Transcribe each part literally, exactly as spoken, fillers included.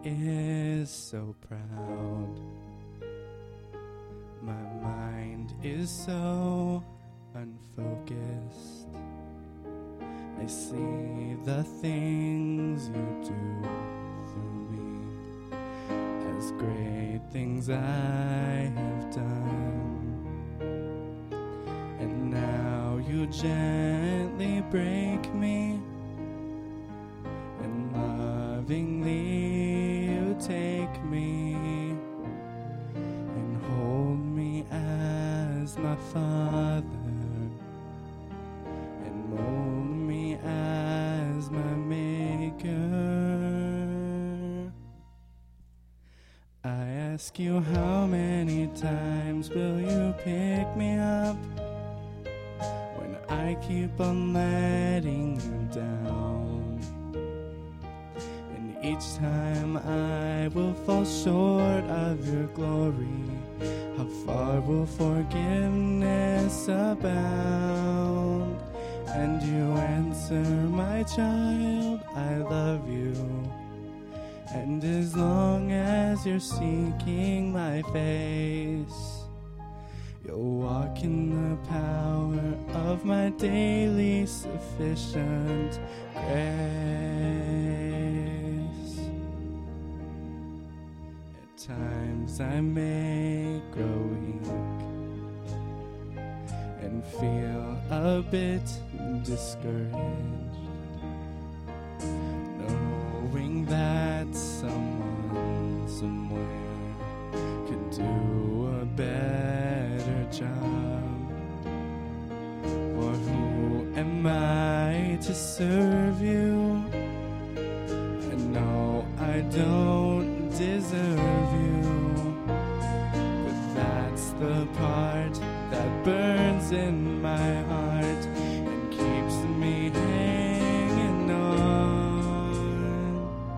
is so proud. My mind is so unfocused. I see the things you do through me as great things I have done. And now you gently break me, and lovingly you take me and hold me as my Father, and mold me as my Maker. I ask you, how many times will you pick me up when I keep on letting you down? And each time I will fall short of your glory, how far will forgiveness abound? And you answer, my child, I love you. And as long as you're seeking my face, you'll walk in the power of my daily sufficient grace. At times I may grow weak and feel a bit discouraged, knowing that someone somewhere can do a better job. For who am I to serve you? I know I don't deserve you, but that's the part that burns in my heart and keeps me hanging on.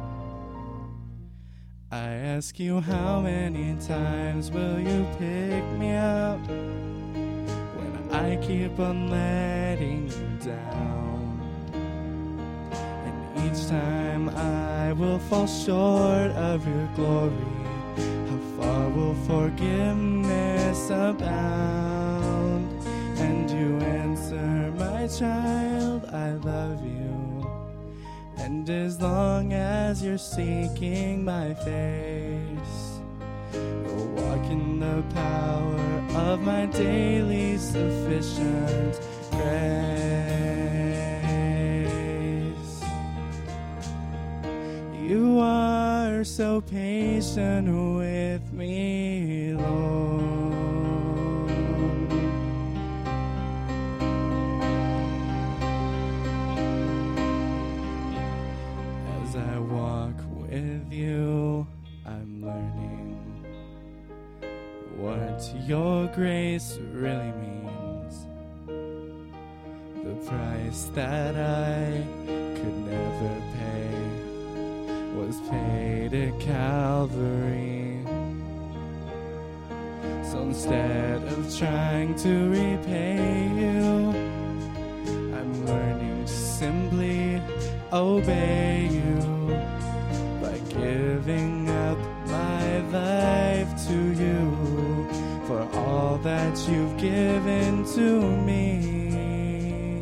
I ask you, how many times will you pick me up when I keep on letting you down? And each time I will fall short of your glory, how far will forgiveness abound? And you answer, my child, I love you. And as long as you're seeking my face, you'll walk in the power of my daily sufficient grace. You are so patient with me, Lord. As I walk with you, I'm learning what your grace really means. The price that I could never pay was paid at Calvary. So instead of trying to repay you, I'm learning to simply obey you by giving up my life to you for all that you've given to me.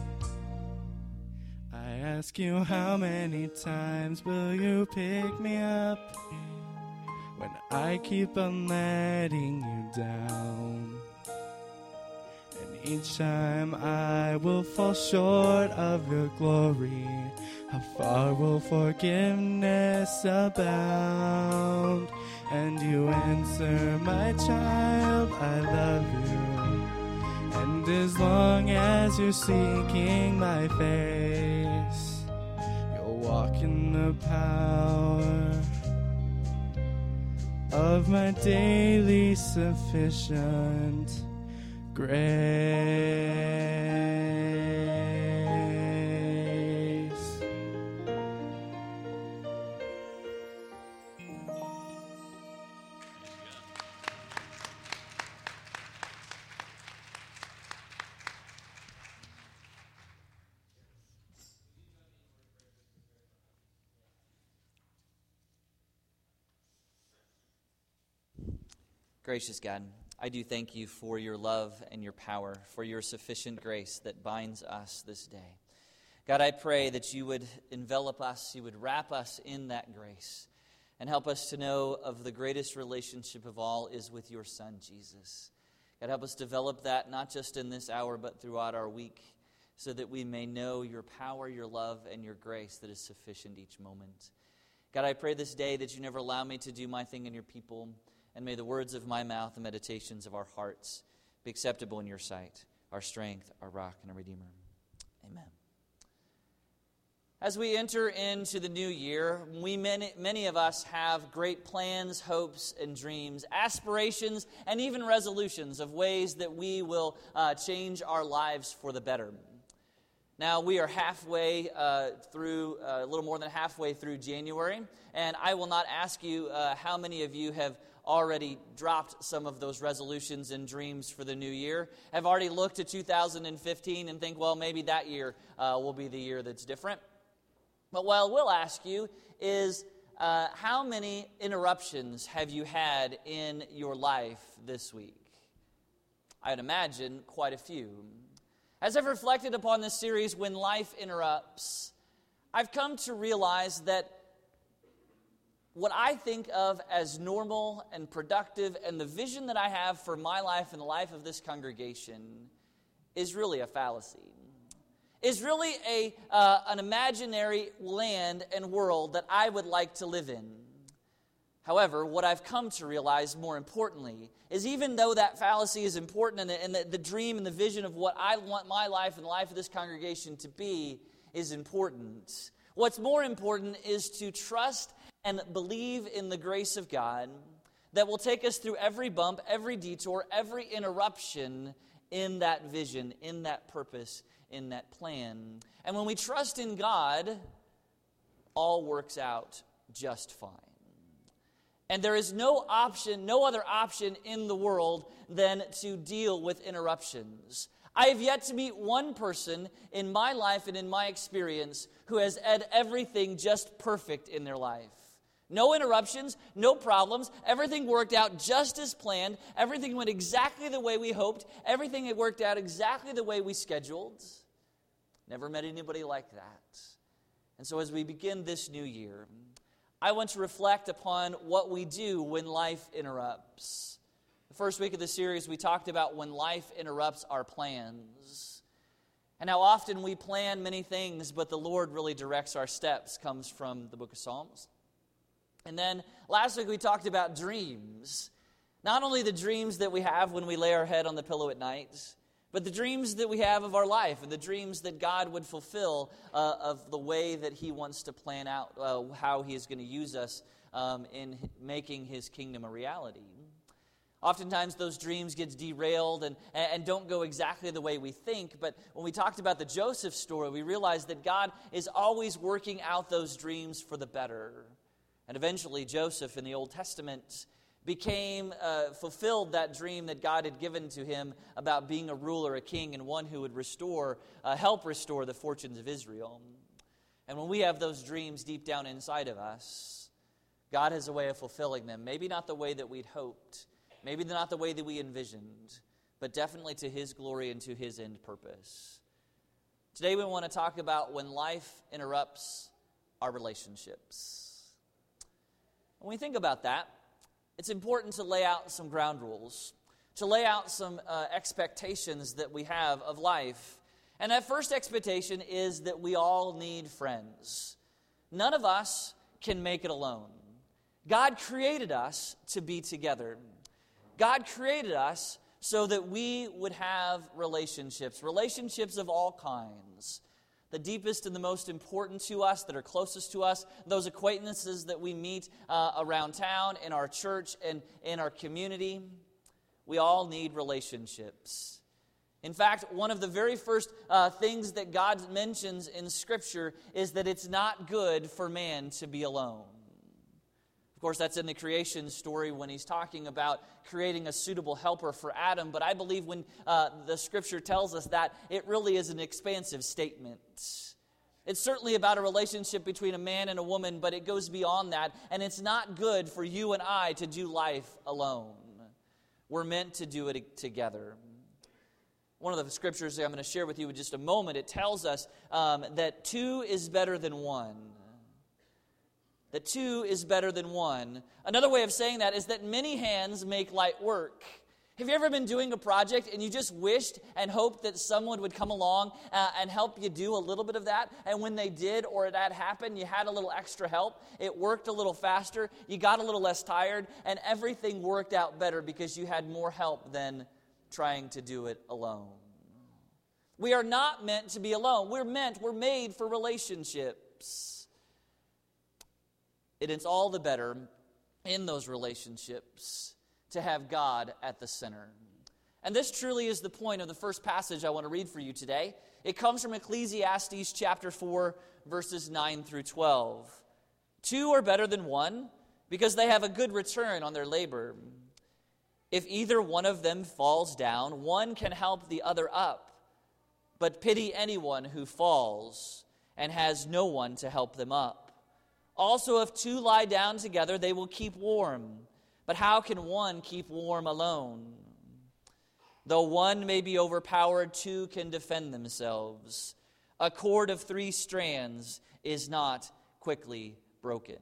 I ask you, how many times will you pick me up when I keep on letting you down? And each time I will fall short of your glory, how far will forgiveness abound? And you answer, my child, I love you. And as long as you're seeking my face, you'll walk in the power of my daily sufficient grace. Gracious God, I do thank you for your love and your power, for your sufficient grace that binds us this day. God, I pray that you would envelop us, you would wrap us in that grace, and help us to know of the greatest relationship of all is with your Son, Jesus. God, help us develop that not just in this hour, but throughout our week, so that we may know your power, your love, and your grace that is sufficient each moment. God, I pray this day that you never allow me to do my thing in your people, and may the words of my mouth and meditations of our hearts be acceptable in your sight, our strength, our rock, and our Redeemer. Amen. As we enter into the new year, we many, many of us have great plans, hopes, and dreams, aspirations, and even resolutions of ways that we will uh, change our lives for the better. Now, we are halfway uh, through, uh, a little more than halfway through January, and I will not ask you uh, how many of you have already dropped some of those resolutions and dreams for the new year, have already looked at two thousand fifteen and think, well, maybe that year uh, will be the year that's different. But what I will ask you is, uh, how many interruptions have you had in your life this week? I'd imagine quite a few. As I've reflected upon this series, When Life Interrupts, I've come to realize that what I think of as normal and productive and the vision that I have for my life and the life of this congregation is really a fallacy. Is really a uh, an imaginary land and world that I would like to live in. However, what I've come to realize more importantly is even though that fallacy is important and, the, and the, the dream and the vision of what I want my life and the life of this congregation to be is important, what's more important is to trust and believe in the grace of God that will take us through every bump, every detour, every interruption in that vision, in that purpose, in that plan. And when we trust in God, all works out just fine. And there is no option, no other option in the world than to deal with interruptions. I have yet to meet one person in my life and in my experience who has had everything just perfect in their life. No interruptions, no problems. Everything worked out just as planned. Everything went exactly the way we hoped. Everything had worked out exactly the way we scheduled. Never met anybody like that. And so as we begin this new year, I want to reflect upon what we do when life interrupts. The first week of the series, we talked about when life interrupts our plans. And how often we plan many things, but the Lord really directs our steps, comes from the book of Psalms. And then last week we talked about dreams. Not only the dreams that we have when we lay our head on the pillow at night, but the dreams that we have of our life and the dreams that God would fulfill uh, of the way that He wants to plan out uh, how He is going to use us um, in making His kingdom a reality. Oftentimes those dreams get derailed and, and don't go exactly the way we think, but when we talked about the Joseph story, we realized that God is always working out those dreams for the better. And eventually Joseph in the Old Testament became, uh, fulfilled that dream that God had given to him about being a ruler, a king, and one who would restore, uh, help restore the fortunes of Israel. And when we have those dreams deep down inside of us, God has a way of fulfilling them. Maybe not the way that we'd hoped, maybe not the way that we envisioned, but definitely to His glory and to His end purpose. Today we want to talk about when life interrupts our relationships. When we think about that, it's important to lay out some ground rules, to lay out some uh, expectations that we have of life. And that first expectation is that we all need friends. None of us can make it alone. God created us to be together. God created us so that we would have relationships, relationships of all kinds. The deepest and the most important to us, that are closest to us, those acquaintances that we meet uh, around town, in our church, and in our community. We all need relationships. In fact, one of the very first uh, things that God mentions in Scripture is that it's not good for man to be alone. Of course, that's in the creation story when He's talking about creating a suitable helper for Adam. But I believe when uh, the Scripture tells us that, it really is an expansive statement. It's certainly about a relationship between a man and a woman, but it goes beyond that. And it's not good for you and I to do life alone. We're meant to do it together. One of the scriptures that I'm going to share with you in just a moment, it tells us um, that two is better than one. That two is better than one. Another way of saying that is that many hands make light work. Have you ever been doing a project and you just wished and hoped that someone would come along uh, and help you do a little bit of that? And when they did or that happened, you had a little extra help. It worked a little faster. You got a little less tired. And everything worked out better because you had more help than trying to do it alone. We are not meant to be alone. We're meant, we're made for relationships. And it's all the better in those relationships to have God at the center. And this truly is the point of the first passage I want to read for you today. It comes from Ecclesiastes chapter four, verses nine through twelve. Two are better than one because they have a good return on their labor. If either one of them falls down, one can help the other up. But pity anyone who falls and has no one to help them up. Also, if two lie down together, they will keep warm. But how can one keep warm alone? Though one may be overpowered, two can defend themselves. A cord of three strands is not quickly broken.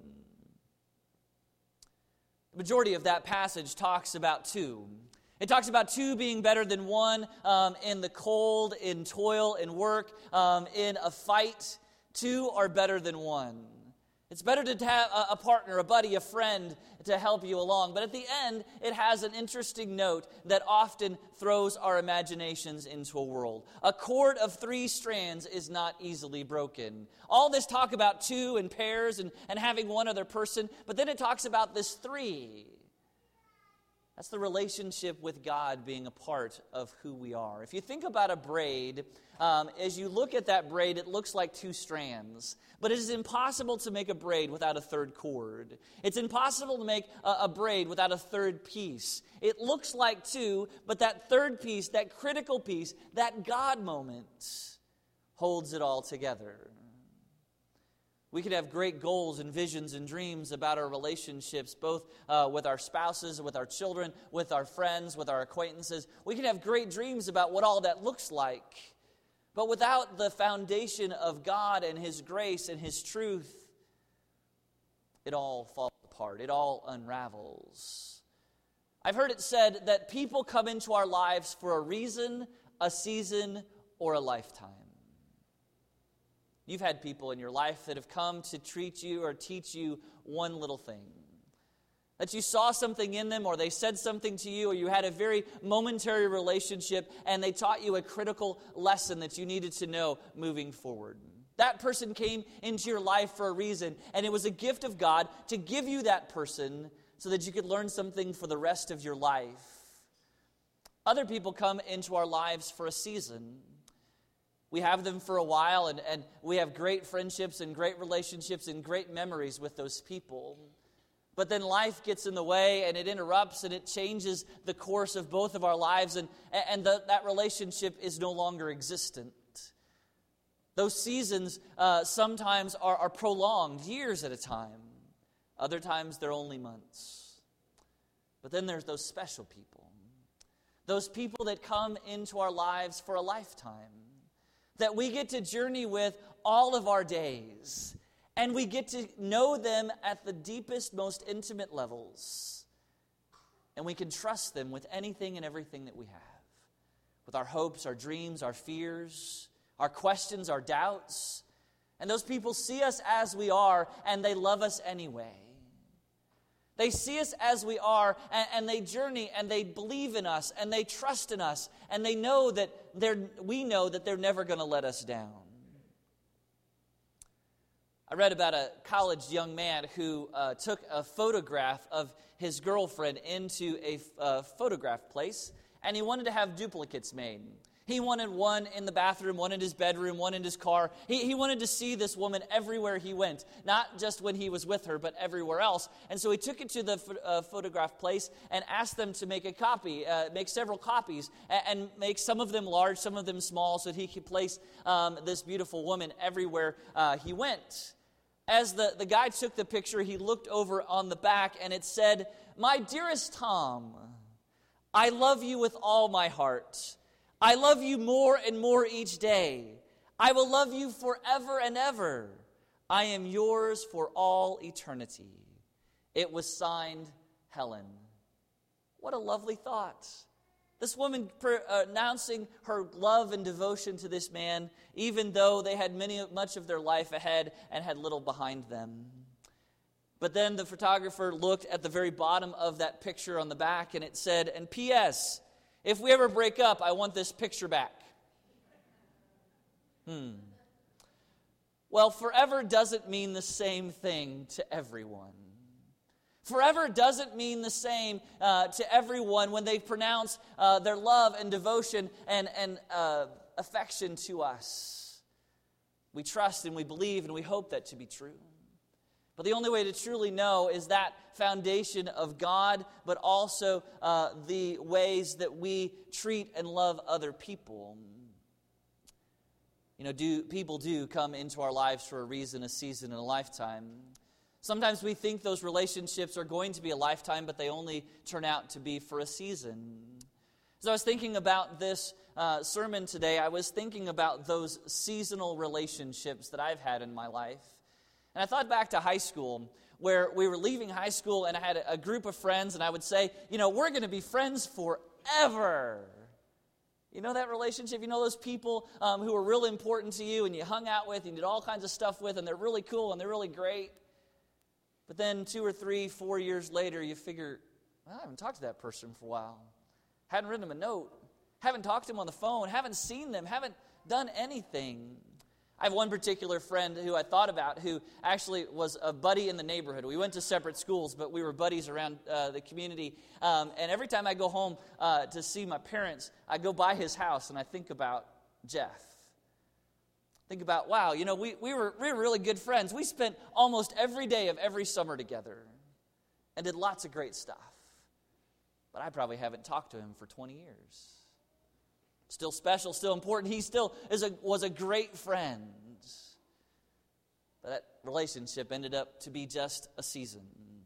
The majority of that passage talks about two. It talks about two being better than one um, in the cold, in toil, in work, um, in a fight. Two are better than one. It's better to have a partner, a buddy, a friend to help you along. But at the end, it has an interesting note that often throws our imaginations into a world. A cord of three strands is not easily broken. All this talk about two and pairs and, and having one other person, but then it talks about this three. That's the relationship with God being a part of who we are. If you think about a braid, um, as you look at that braid, it looks like two strands. But it is impossible to make a braid without a third cord. It's impossible to make a, a braid without a third piece. It looks like two, but that third piece, that critical piece, that God moment, holds it all together. We could have great goals and visions and dreams about our relationships, both uh, with our spouses, with our children, with our friends, with our acquaintances. We can have great dreams about what all that looks like. But without the foundation of God and His grace and His truth, it all falls apart. It all unravels. I've heard it said that people come into our lives for a reason, a season, or a lifetime. You've had people in your life that have come to treat you or teach you one little thing. That you saw something in them, or they said something to you, or you had a very momentary relationship and they taught you a critical lesson that you needed to know moving forward. That person came into your life for a reason, and it was a gift of God to give you that person so that you could learn something for the rest of your life. Other people come into our lives for a season. We have them for a while, and, and we have great friendships and great relationships and great memories with those people. But then life gets in the way, and it interrupts, and it changes the course of both of our lives, and, and the, that relationship is no longer existent. Those seasons uh, sometimes are, are prolonged, years at a time. Other times they're only months. But then there's those special people. Those people that come into our lives for a lifetime. That we get to journey with all of our days. And we get to know them at the deepest, most intimate levels. And we can trust them with anything and everything that we have. With our hopes, our dreams, our fears, our questions, our doubts. And those people see us as we are, and they love us anyway. They see us as we are, and, and they journey, and they believe in us, and they trust in us, and they know that they're, we know that they're never going to let us down. I read about a college young man who uh, took a photograph of his girlfriend into a uh, photograph place, and he wanted to have duplicates made. He wanted one in the bathroom, one in his bedroom, one in his car. He, he wanted to see this woman everywhere he went, not just when he was with her, but everywhere else. And so he took it to the uh, photograph place and asked them to make a copy, uh, make several copies, and, and make some of them large, some of them small, so that he could place um, this beautiful woman everywhere uh, he went. As the, the guy took the picture, he looked over on the back, and it said, "My dearest Tom, I love you with all my heart. I love you more and more each day. I will love you forever and ever. I am yours for all eternity. It was signed, Helen. What a lovely thought. This woman per, uh, announcing her love and devotion to this man, even though they had many, much of their life ahead and had little behind them. But then the photographer looked at the very bottom of that picture on the back, and it said, and P S, if we ever break up, I want this picture back. Hmm. Well, forever doesn't mean the same thing to everyone. Forever doesn't mean the same uh, to everyone when they pronounce uh, their love and devotion and, and uh, affection to us. We trust and we believe and we hope that to be true. But the only way to truly know is that foundation of God, but also uh, the ways that we treat and love other people. You know, do people do come into our lives for a reason, a season, and a lifetime. Sometimes we think those relationships are going to be a lifetime, but they only turn out to be for a season. As I was thinking about this uh, sermon today, I was thinking about those seasonal relationships that I've had in my life. And I thought back to high school, where we were leaving high school, and I had a, a group of friends, and I would say, you know, we're going to be friends forever. You know that relationship? You know those people um, who are really important to you, and you hung out with, and you did all kinds of stuff with, and they're really cool, and they're really great. But then two or three, four years later, you figure, well, I haven't talked to that person for a while. Hadn't written them a note. Haven't talked to them on the phone. Haven't seen them. Haven't done anything. I have one particular friend who I thought about who actually was a buddy in the neighborhood. We went to separate schools, but we were buddies around uh, the community. Um, and every time I go home uh, to see my parents, I go by his house and I think about Jeff. Think about, wow, you know, we, we, were, we were really good friends. We spent almost every day of every summer together and did lots of great stuff. But I probably haven't talked to him for twenty years. Still special, still important. He still is a, was a great friend. But that relationship ended up to be just a season.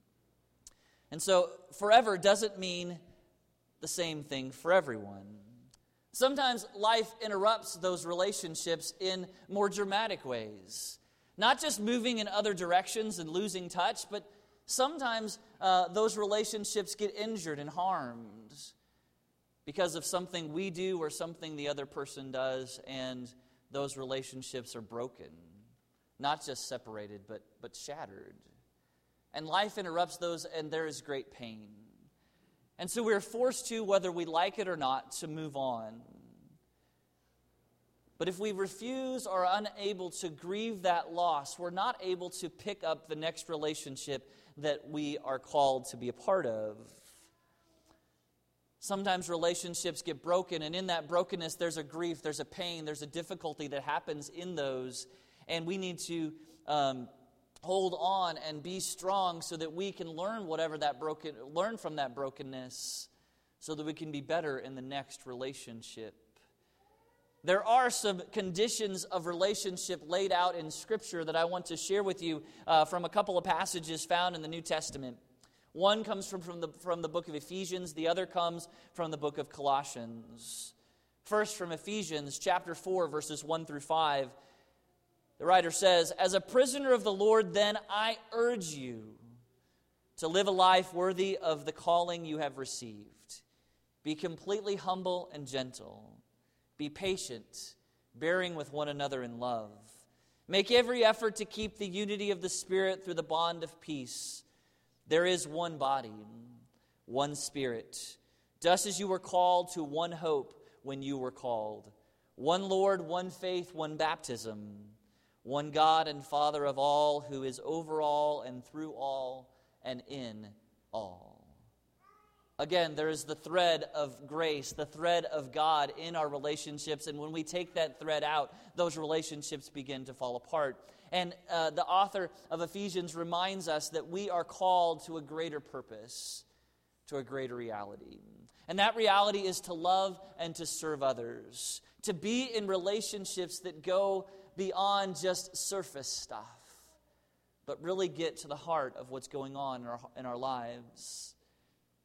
And so forever doesn't mean the same thing for everyone. Sometimes life interrupts those relationships in more dramatic ways. Not just moving in other directions and losing touch, but sometimes uh, those relationships get injured and harmed because of something we do or something the other person does, and those relationships are broken. Not just separated, but, but shattered. And life interrupts those, and there is great pain. And so we're forced to, whether we like it or not, to move on. But if we refuse or are unable to grieve that loss, we're not able to pick up the next relationship that we are called to be a part of. Sometimes relationships get broken, and in that brokenness there's a grief, there's a pain, there's a difficulty that happens in those, and we need to um, hold on and be strong so that we can learn whatever that broken, learn from that brokenness, so that we can be better in the next relationship. There are some conditions of relationship laid out in Scripture that I want to share with you uh, from a couple of passages found in the New Testament. One comes from, from, the, from the book of Ephesians. The other comes from the book of Colossians. First, from Ephesians chapter four, verses one through five. The writer says, "As a prisoner of the Lord, then I urge you to live a life worthy of the calling you have received. Be completely humble and gentle. Be patient, bearing with one another in love. Make every effort to keep the unity of the Spirit through the bond of peace. There is one body, one Spirit, just as you were called to one hope when you were called. One Lord, one faith, one baptism. One God and Father of all, who is over all and through all and in all." Again, there is the thread of grace, the thread of God in our relationships. And when we take that thread out, those relationships begin to fall apart. And uh, the author of Ephesians reminds us that we are called to a greater purpose, to a greater reality. And that reality is to love and to serve others, to be in relationships that go beyond just surface stuff, but really get to the heart of what's going on in our, in our lives.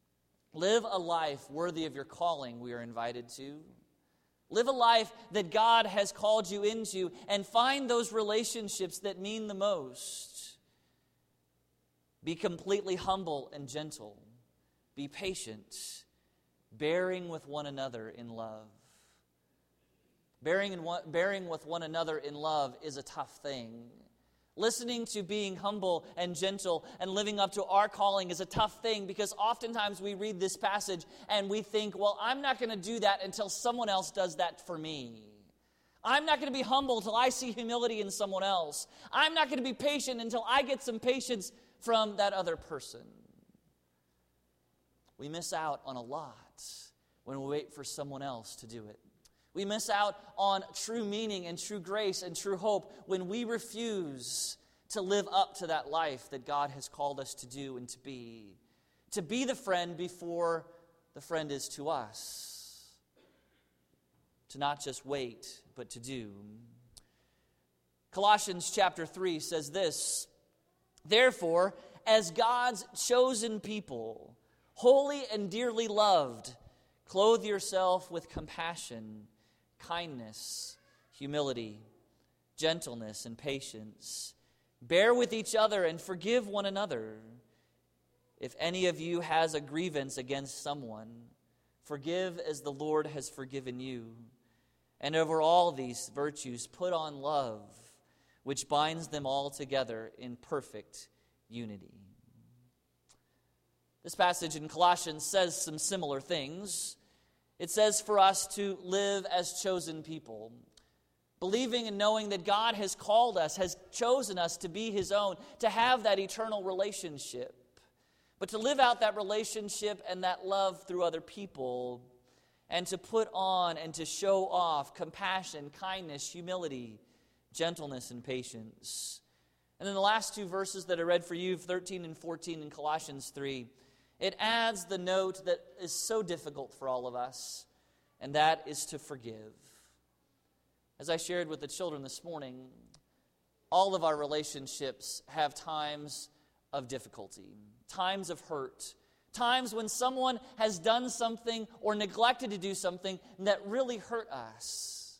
Live a life worthy of your calling, we are invited to. Live a life that God has called you into, and find those relationships that mean the most. Be completely humble and gentle. Be patient, bearing with one another in love. Bearing, in one, bearing with one another in love is a tough thing. Listening to being humble and gentle and living up to our calling is a tough thing, because oftentimes we read this passage and we think, well, I'm not going to do that until someone else does that for me. I'm not going to be humble until I see humility in someone else. I'm not going to be patient until I get some patience from that other person. We miss out on a lot when we wait for someone else to do it. We miss out on true meaning and true grace and true hope when we refuse to live up to that life that God has called us to do and to be. To be the friend before the friend is to us. To not just wait, but to do. Colossians chapter three says this, "Therefore, as God's chosen people, holy and dearly loved, clothe yourself with compassion, kindness, humility, gentleness, and patience. Bear with each other and forgive one another. If any of you has a grievance against someone, forgive as the Lord has forgiven you. And over all these virtues, put on love, which binds them all together in perfect unity." This passage in Colossians says some similar things. It says for us to live as chosen people, believing and knowing that God has called us, has chosen us to be His own, to have that eternal relationship, but to live out that relationship and that love through other people, and to put on and to show off compassion, kindness, humility, gentleness, and patience. And then the last two verses that I read for you, thirteen and fourteen in Colossians three, it adds the note that is so difficult for all of us, and that is to forgive. As I shared with the children this morning, all of our relationships have times of difficulty, times of hurt, times when someone has done something or neglected to do something that really hurt us.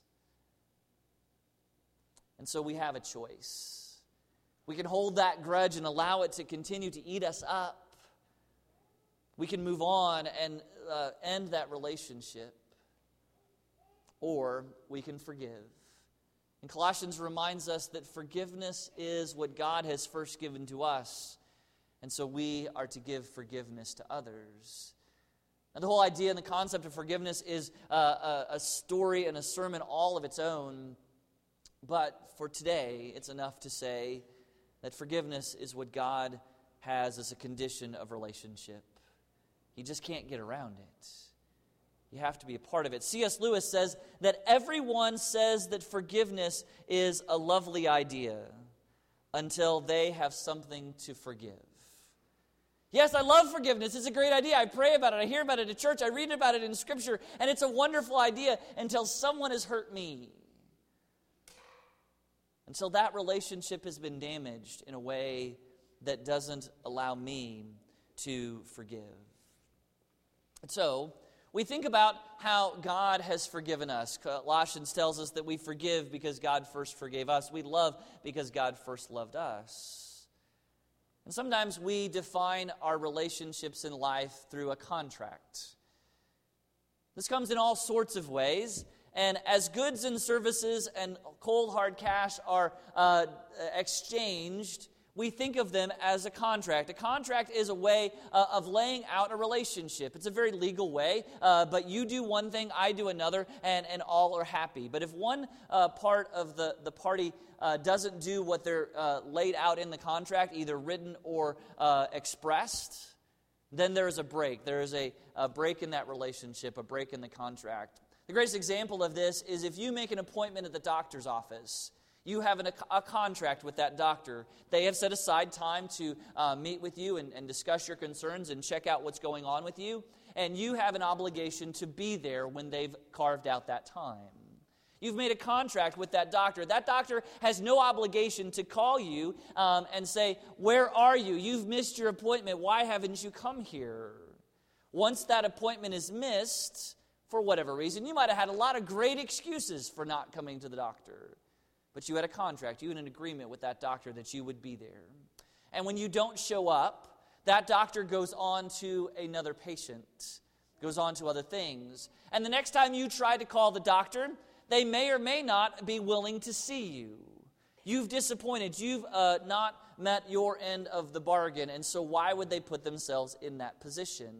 And so we have a choice. We can hold that grudge and allow it to continue to eat us up. We can move on and uh, end that relationship, or we can forgive. And Colossians reminds us that forgiveness is what God has first given to us, and so we are to give forgiveness to others. Now, the whole idea and the concept of forgiveness is uh, a, a story and a sermon all of its own, but for today, it's enough to say that forgiveness is what God has as a condition of relationship. You just can't get around it. You have to be a part of it. C S Lewis says that everyone says that forgiveness is a lovely idea until they have something to forgive. Yes, I love forgiveness. It's a great idea. I pray about it. I hear about it at church. I read about it in Scripture. And it's a wonderful idea until someone has hurt me. Until that relationship has been damaged in a way that doesn't allow me to forgive. And so, we think about how God has forgiven us. Colossians tells us that we forgive because God first forgave us. We love because God first loved us. And sometimes we define our relationships in life through a contract. This comes in all sorts of ways. And as goods and services and cold hard cash are uh, exchanged, we think of them as a contract. A contract is a way uh, of laying out a relationship. It's a very legal way, uh, but you do one thing, I do another, and, and all are happy. But if one uh, part of the, the party uh, doesn't do what they're uh, laid out in the contract, either written or uh, expressed, then there is a break. There is a, a break in that relationship, a break in the contract. The greatest example of this is if you make an appointment at the doctor's office. You have an, a contract with that doctor. They have set aside time to uh, meet with you and, and discuss your concerns and check out what's going on with you. And you have an obligation to be there when they've carved out that time. You've made a contract with that doctor. That doctor has no obligation to call you um, and say, "Where are you? You've missed your appointment. Why haven't you come here?" Once that appointment is missed, for whatever reason, you might have had a lot of great excuses for not coming to the doctor. But you had a contract, you had an agreement with that doctor that you would be there. And when you don't show up, that doctor goes on to another patient, goes on to other things. And the next time you try to call the doctor, they may or may not be willing to see you. You've disappointed. You've uh, not met your end of the bargain. And so why would they put themselves in that position?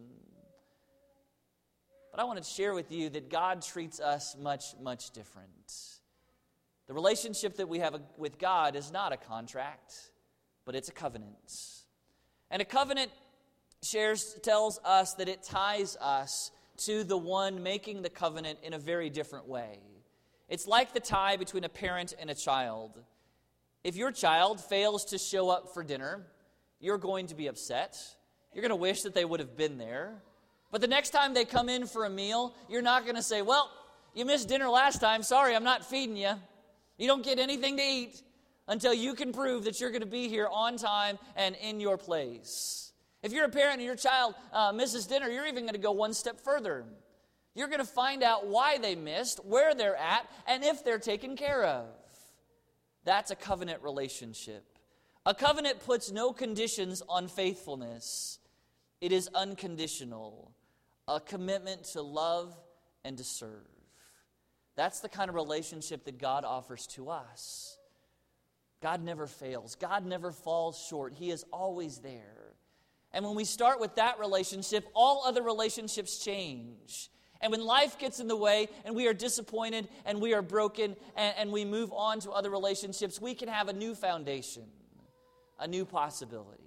But I want to share with you that God treats us much, much different. The relationship that we have with God is not a contract, but it's a covenant. And a covenant shares tells us that it ties us to the one making the covenant in a very different way. It's like the tie between a parent and a child. If your child fails to show up for dinner, you're going to be upset. You're going to wish that they would have been there. But the next time they come in for a meal, you're not going to say, well, you missed dinner last time. Sorry, I'm not feeding you. You don't get anything to eat until you can prove that you're going to be here on time and in your place. If you're a parent and your child uh, misses dinner, you're even going to go one step further. You're going to find out why they missed, where they're at, and if they're taken care of. That's a covenant relationship. A covenant puts no conditions on faithfulness. It is unconditional. A commitment to love and to serve. That's the kind of relationship that God offers to us. God never fails. God never falls short. He is always there. And when we start with that relationship, all other relationships change. And when life gets in the way and we are disappointed and we are broken and, and we move on to other relationships, we can have a new foundation, a new possibility.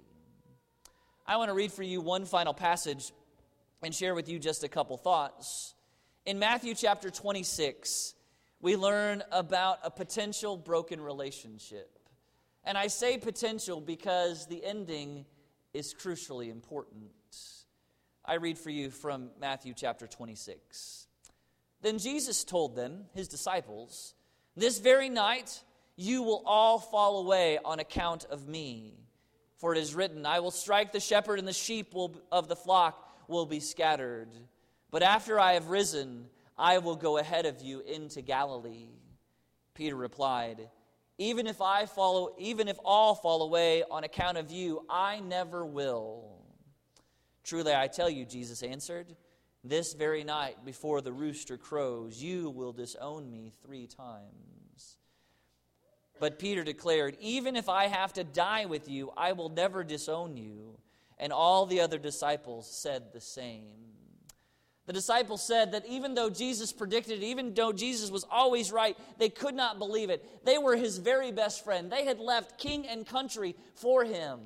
I want to read for you one final passage and share with you just a couple thoughts. In Matthew chapter twenty-six, we learn about a potential broken relationship. And I say potential because the ending is crucially important. I read for you from Matthew chapter twenty-six. Then Jesus told them, his disciples, "This very night you will all fall away on account of me. For it is written, I will strike the shepherd and the sheep will, of the flock will be scattered. But after I have risen, I will go ahead of you into Galilee." Peter replied, Even if I follow, even if all fall away on account of you, I never will. Truly I tell you, Jesus answered, this very night before the rooster crows, you will disown me three times. But Peter declared, even if I have to die with you, I will never disown you. And all the other disciples said the same. The disciples said that even though Jesus predicted it, even though Jesus was always right, they could not believe it. They were his very best friend. They had left king and country for him.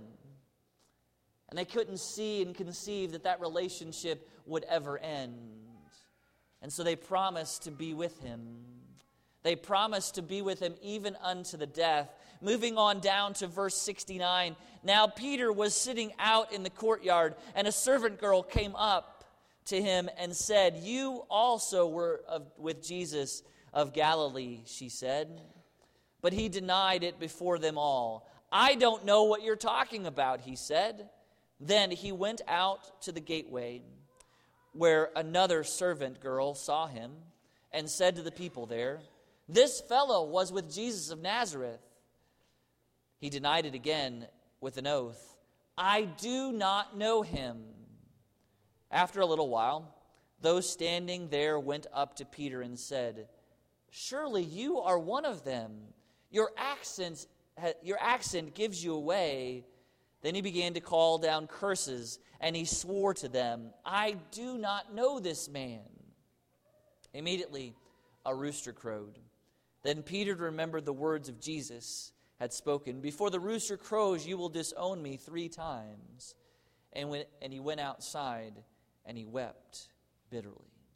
And they couldn't see and conceive that that relationship would ever end. And so they promised to be with him. They promised to be with him even unto the death. Moving on down to verse sixty-nine. Now Peter was sitting out in the courtyard, and a servant girl came up to him and said, you also were of, with Jesus of Galilee, she said. But he denied it before them all. I don't know what you're talking about, he said. Then he went out to the gateway, where another servant girl saw him and said to the people there, this fellow was with Jesus of Nazareth. He denied it again with an oath. I do not know him. After a little while, those standing there went up to Peter and said, surely you are one of them. Your accent, your accent gives you away. Then he began to call down curses, and he swore to them, I do not know this man. Immediately, a rooster crowed. Then Peter remembered the words of Jesus had spoken, before the rooster crows, you will disown me three times. And, when, and he went outside, and he wept bitterly.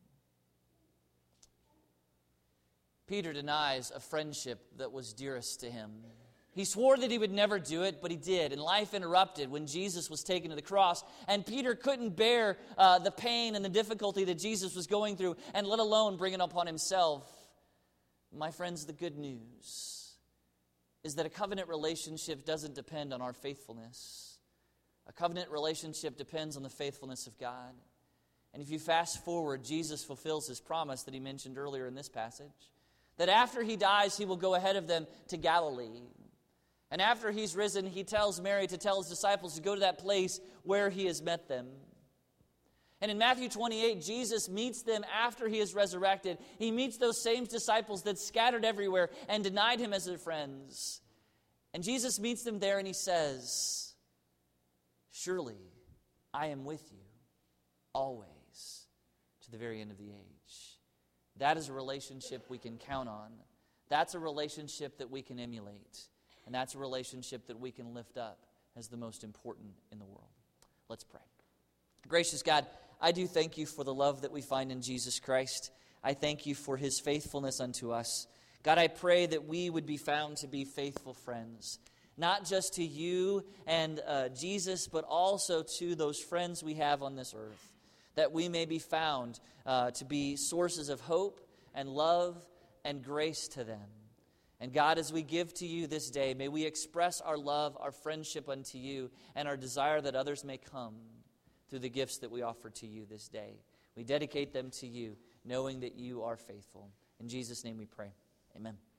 Peter denies a friendship that was dearest to him. He swore that he would never do it, but he did. And life interrupted when Jesus was taken to the cross. And Peter couldn't bear uh, the pain and the difficulty that Jesus was going through, and let alone bring it upon himself. My friends, the good news is that a covenant relationship doesn't depend on our faithfulness. A covenant relationship depends on the faithfulness of God. And if you fast forward, Jesus fulfills his promise that he mentioned earlier in this passage, that after he dies, he will go ahead of them to Galilee. And after he's risen, he tells Mary to tell his disciples to go to that place where he has met them. And in Matthew twenty-eight, Jesus meets them after he is resurrected. He meets those same disciples that scattered everywhere and denied him as their friends. And Jesus meets them there and he says, "Surely I am with you always to the very end of the age." That is a relationship we can count on. That's a relationship that we can emulate. And that's a relationship that we can lift up as the most important in the world. Let's pray. Gracious God, I do thank you for the love that we find in Jesus Christ. I thank you for his faithfulness unto us. God, I pray that we would be found to be faithful friends, not just to you and uh, Jesus, but also to those friends we have on this earth, that we may be found uh, to be sources of hope and love and grace to them. And God, as we give to you this day, may we express our love, our friendship unto you, and our desire that others may come through the gifts that we offer to you this day. We dedicate them to you, knowing that you are faithful. In Jesus' name we pray. Amen.